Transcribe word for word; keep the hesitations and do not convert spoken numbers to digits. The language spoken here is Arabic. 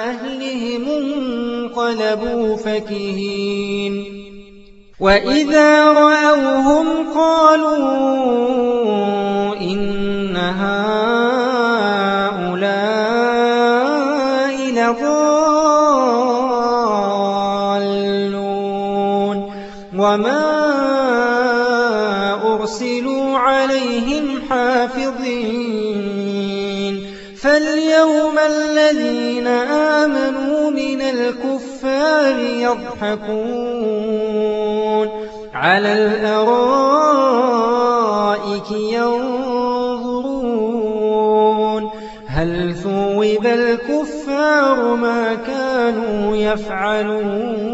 أهلهم انقلبوا فكهين وإذا رأوهم قالوا إن هؤلاء لضالون وما أرسلوا عليهم حافظين فاليوم الذين آمنوا من الكفار يضحكون على الأرائك ينظرون هل ثوب الكفار ما كانوا يفعلون